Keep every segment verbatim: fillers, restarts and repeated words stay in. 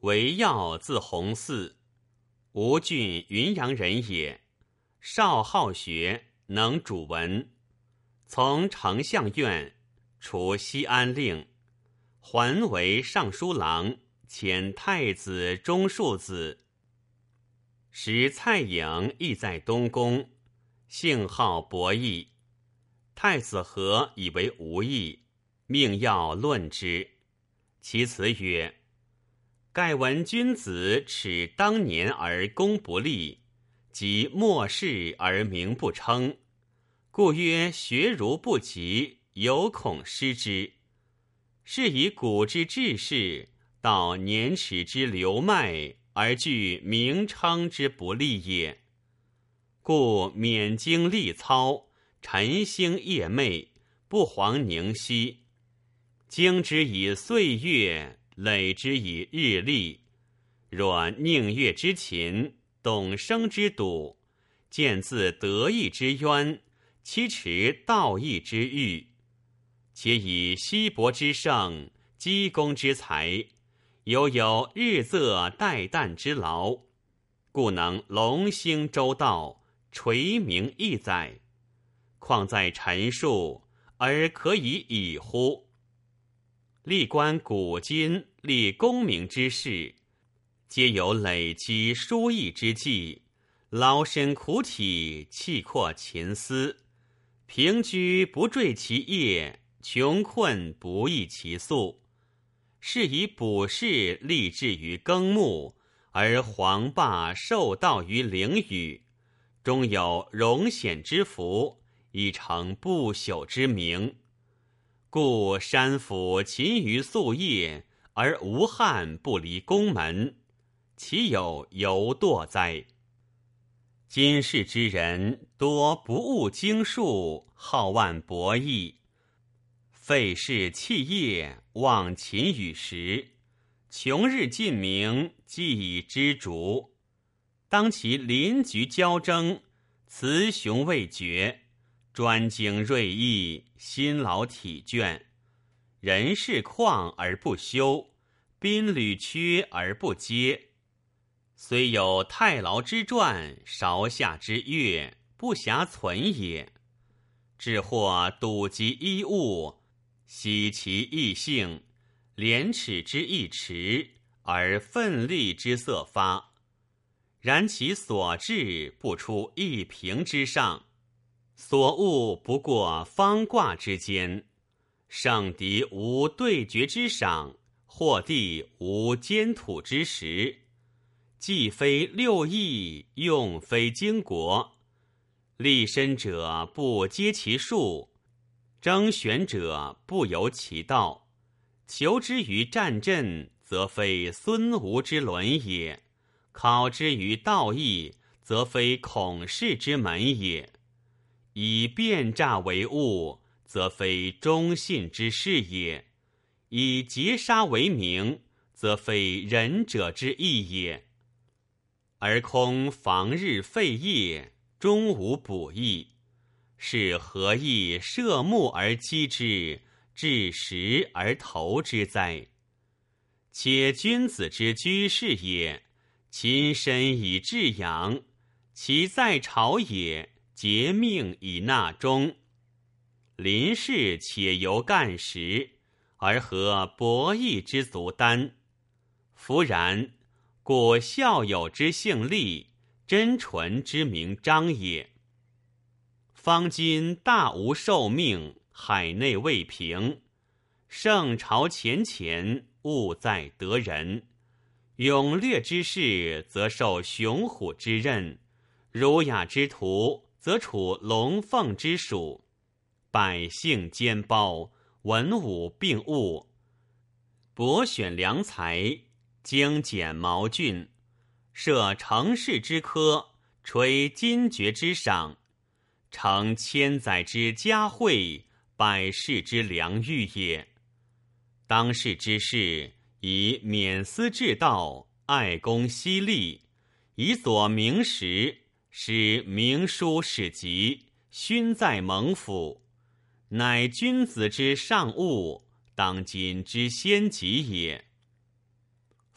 韦耀字弘嗣，吴郡云阳人也。少好学，能主文。从丞相院，除西安令，还为尚书郎，遣太子中庶子。时蔡颖亦在东宫，性好博弈。太子和以为无益，命要论之。其辞曰：盖闻君子耻当年而功不立，及末世而名不称，故曰学如不及，有恐失之。是以古之志士，到年齿之流迈，而惧名称之不立也。故免经历操，晨星夜寐，不遑宁息。经之以岁月，累之以日历。若宁月之勤，董生之笃，见自得意之渊，期持道义之欲，且以稀薄之盛，积功之才，犹有日仄待旦之劳，故能龙兴周道，垂名一载。况在陈述，而可以已乎？历观古今，立功名之事，皆有累积殊益之计，劳身苦体，气阔勤思。平居不坠其业，穷困不易其宿。是以卜筮立志于耕牧，而黄霸受道于灵宇，终有荣显之福，以成不朽之名。故山府勤于夙业，而无憾不离宫门，其有犹惰哉？今世之人，多不务经术，好玩博弈，废事弃业，忘勤与时，穷日尽名，既以知足。当其临局交争，雌雄未决，专精锐意，辛劳体倦，人事旷而不休，宾旅缺而不接。虽有太牢之传，韶夏之乐，不暇存也。至或睹及衣物，喜其异性，廉耻之意迟，而奋力之色发。然其所至不出一平之上，所恶不过方卦之间。胜敌无对决之赏，获地无艰土之时。既非六艺，用非经国。立身者不接其术，征选者不由其道。求之于战阵，则非孙吴之伦也；考之于道义，则非孔氏之门也。以变诈为务，则非忠信之事也；以劫杀为名，则非仁者之义也。而空防日废业，终无补益，是何以射目而击之，致时而投之哉？且君子之居士也，亲身以至养，其在朝也，节命以纳忠。临事且犹干时，而何博弈之足担？夫然，故孝友之性立，真纯之名彰也。方今大无受命，海内未平，圣朝前前，务在得人。勇略之士，则受雄虎之任；儒雅之徒，则处龙凤之属。百姓兼包，文武并务，博选良才，精简毛俊，设成事之科，垂金爵之赏，成千载之佳惠，百世之良誉也。当世之士，以免私治道，爱公惜利，以佐明时，使明书史籍，勋在蒙府，乃君子之上务，当今之先级也。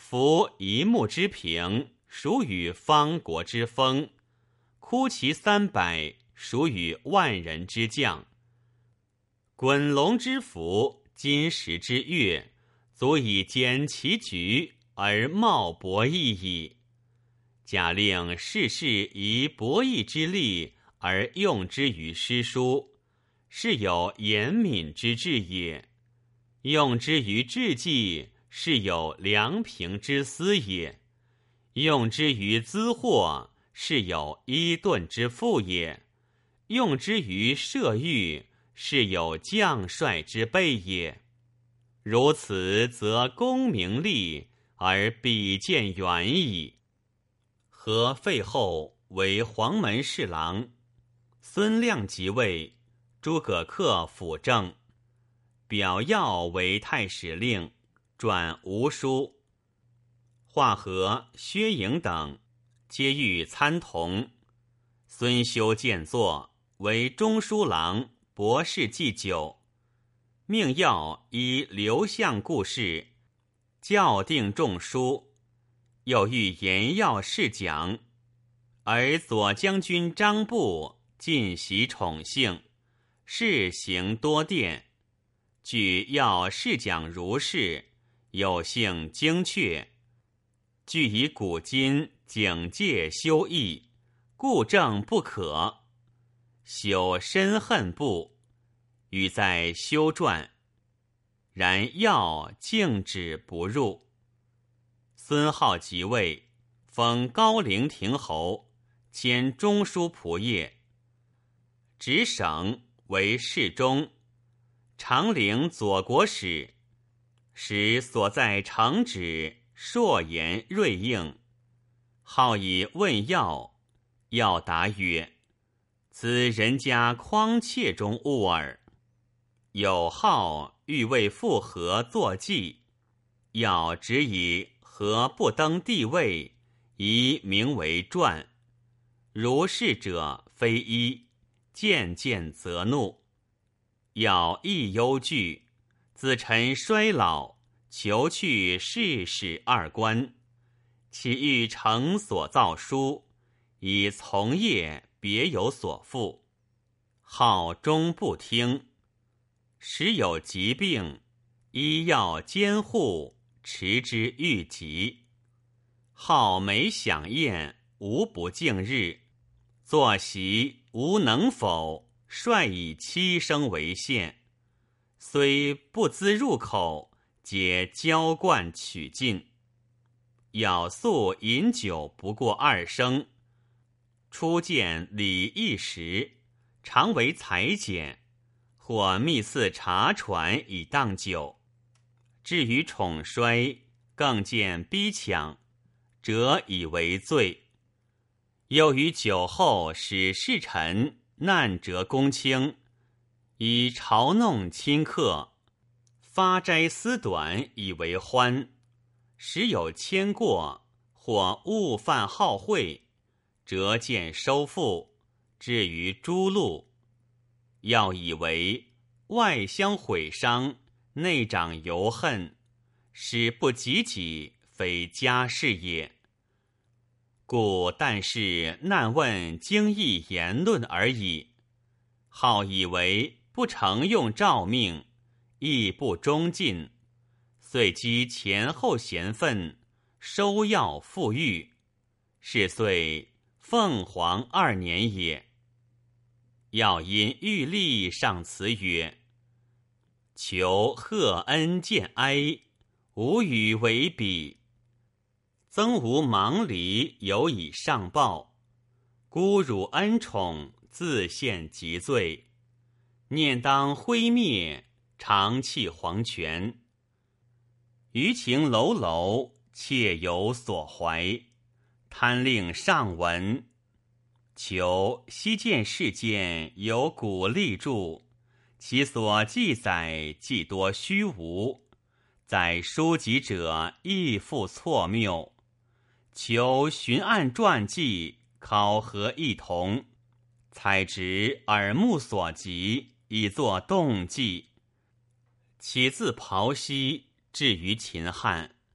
夫一木之平，属与方国之风；哭其三百，属与万人之将。滚龙之福，金石之乐，足以兼其局而茂博弈矣。假令世事以博弈之力而用之于诗书，是有严敏之志也；用之于志计，是有良平之思也；用之于资货，是有伊顿之富也；用之于射御，是有将帅之备也。如此，则功名利而比见远矣。何废后为黄门侍郎，孙亮即位，诸葛恪辅政，表要为太史令，转吴书。华和、薛颖等皆欲参同。孙修见作，为中书郎、博士祭酒，命要依刘向故事，校定众书。又欲言要侍讲，而左将军张布尽习宠幸，事行多殿。据要侍讲如是，有幸精确，据以古今警戒修义，故正不可。修深恨布，与在修传，然要静止不入。孙皓即位，封高陵亭侯，迁中书仆射，直省为侍中，长陵左国使，使所在城址硕言锐应。好以问要，要答曰：此人家匡切中物耳。有号欲为复合作记，要只以何不登帝位，宜名为传。如是者非一，渐渐则怒。要亦忧惧，子臣衰老，求去世史二官，岂欲诚所造书，以从业别有所负。号终不听，时有疾病，医药监护，持之愈疾。号每享宴，无不敬日；坐席无能否，率以七声为限。虽不资入口，皆浇灌取尽。咬素饮酒不过二升，初见礼一时，常为裁剪，或密赐茶船以当酒。至于宠衰，更见逼抢，辄以为罪。又于酒后使侍臣难折公卿，以嘲弄亲客，发斋私短以为欢。时有牵过，或误犯好贿，折剑收复，至于诛戮。要以为外相毁伤，内长尤恨，使不及己，非家事也。故但是难问经义言论而已。好以为不承用诏命，亦不忠进，遂积前后嫌愤，收要复狱，是岁凤凰二年也。要因欲立上辞曰：求贺恩见哀，无与为比。曾无忙离，有以上报，孤辱恩宠，自陷极罪。念当挥灭，长弃黄泉。余情楼楼，切有所怀，贪令上闻。求昔见事件有古例著，其所记载既多虚无，在书籍者亦复错谬。求寻案传记，考核异同，采直耳目所及，以作动记。起自庖溪，至于秦汉，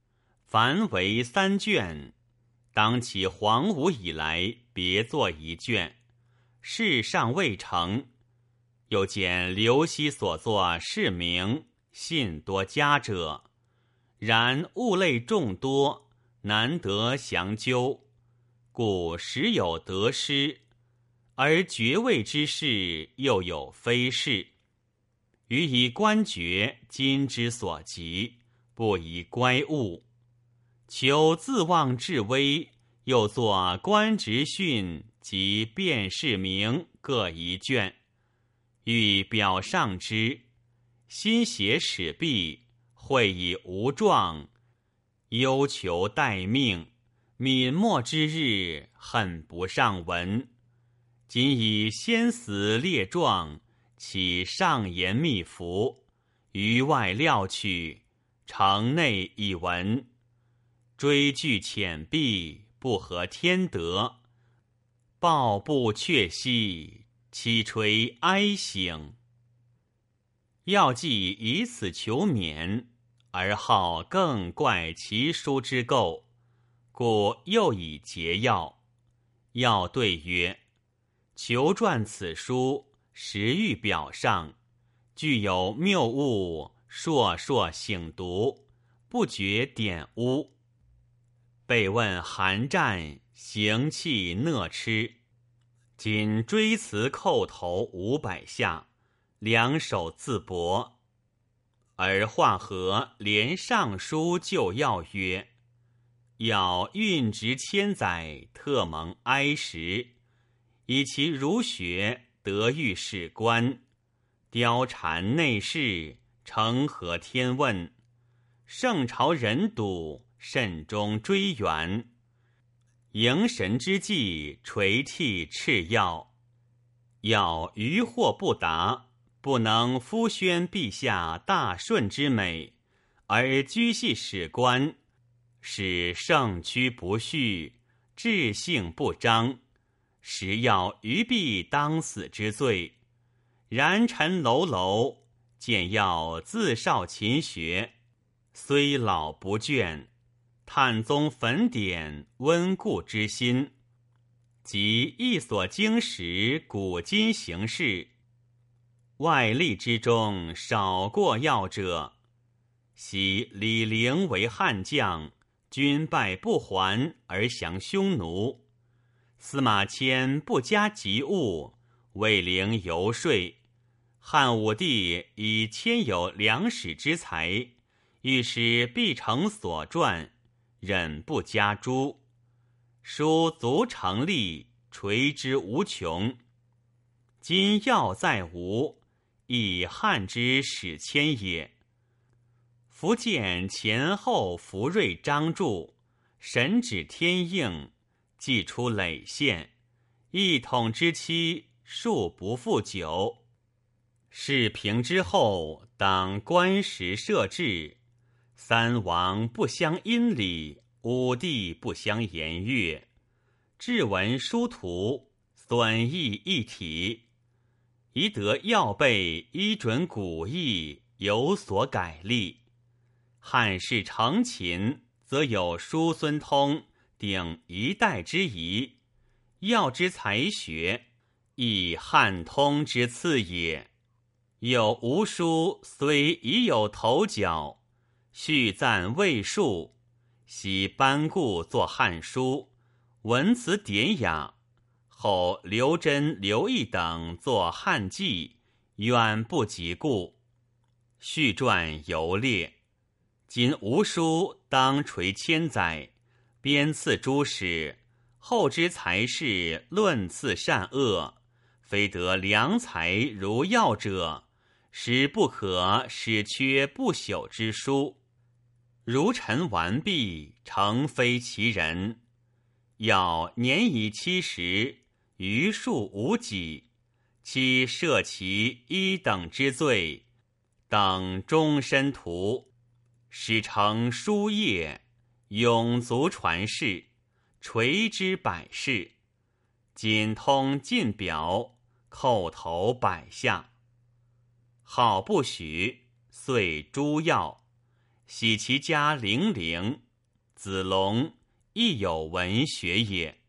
凡为三卷，当其黄武以来别作一卷，事尚未成。又见刘熙所作事明，信多佳者，然物类众多，难得详究，故时有得失，而爵位之事又有非事。予以官爵今之所及，不以乖物。求自望至微，又作官职训及辨识明各一卷，欲表上之。心写始毕，会以无状，忧求待命，泯没之日，恨不上文。今以先死列状，起上言密符，于外料取，城内以闻。追据浅鄙，不合天德，抱步却息，凄垂哀省。要计以此求免，而好更怪其书之构，故又以节要。要对曰：求撰此书，实欲表上，具有谬误，烁烁醒读，不觉点污。被问寒战，行气讷痴，仅追辞叩头五百下，两手自驳。而华和连上书就要曰：要运职千载，特蒙哀时，以其儒学德育史官，貂蝉内侍，成和天问，圣朝人笃，慎终追远。迎神之际，垂涕赤药，要余惑不达，不能敷宣陛下大顺之美，而居系史官，使圣躯不续，志性不彰，实要余必当死之罪。然臣楼楼，见要自少勤学，虽老不倦，探宗焚典，温故之心，即一所经史，古今形势，外力之中少过要者。昔李陵为汉将，军败不还而降匈奴，司马迁不加急务，为陵游说。汉武帝以谦有良史之才，欲使必成所传，忍不加诛。书足成立，垂之无穷。今要在吴，亦汉之史迁也。福建前后福瑞章著，神指天应，既出累县，一统之期数不复久。事平之后，当官时设置，三王不相因礼，五帝不相言乐，志文殊途，损益一体。宜得要备依准古义，有所改立。汉室承勤，则有叔孙通顶一代之宜，要之才学，亦汉通之次也。有吴书虽已有头角，续赞魏述，昔班固作汉书，文辞典雅，后刘桢、刘毅等作汉纪，远不及故。续传游列，今吴书当垂千载，编次诸史，后之才士论次善恶，非得良才如要者，实不可使缺不朽之书。如臣完毕，诚非其人。要年已七十，余数无几，其涉其一等之罪，等终身徒，使成书业，永足传世，垂之百世。仅通进表，叩头百下。好不许，遂诛药，喜其家零零， 子龙亦有文学也。